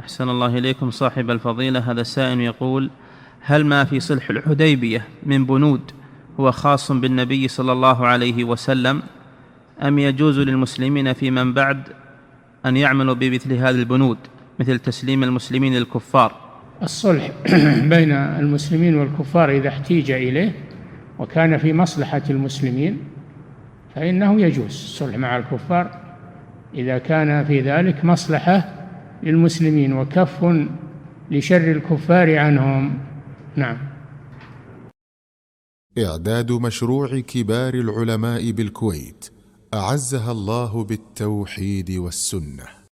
أحسن الله إليكم صاحب الفضيلة. هذا السائل يقول: هل ما في صلح الحديبية من بنود هو خاص بالنبي صلى الله عليه وسلم، أم يجوز للمسلمين في من بعد أن يعملوا بمثل هذه البنود مثل تسليم المسلمين للكفار؟ الصلح بين المسلمين والكفار إذا احتيج إليه وكان في مصلحة المسلمين فإنه يجوز الصلح مع الكفار إذا كان في ذلك مصلحة للمسلمين وكف لشر الكفار عنهم. نعم. إعداد مشروع كبار العلماء بالكويت أعزها الله بالتوحيد والسنة.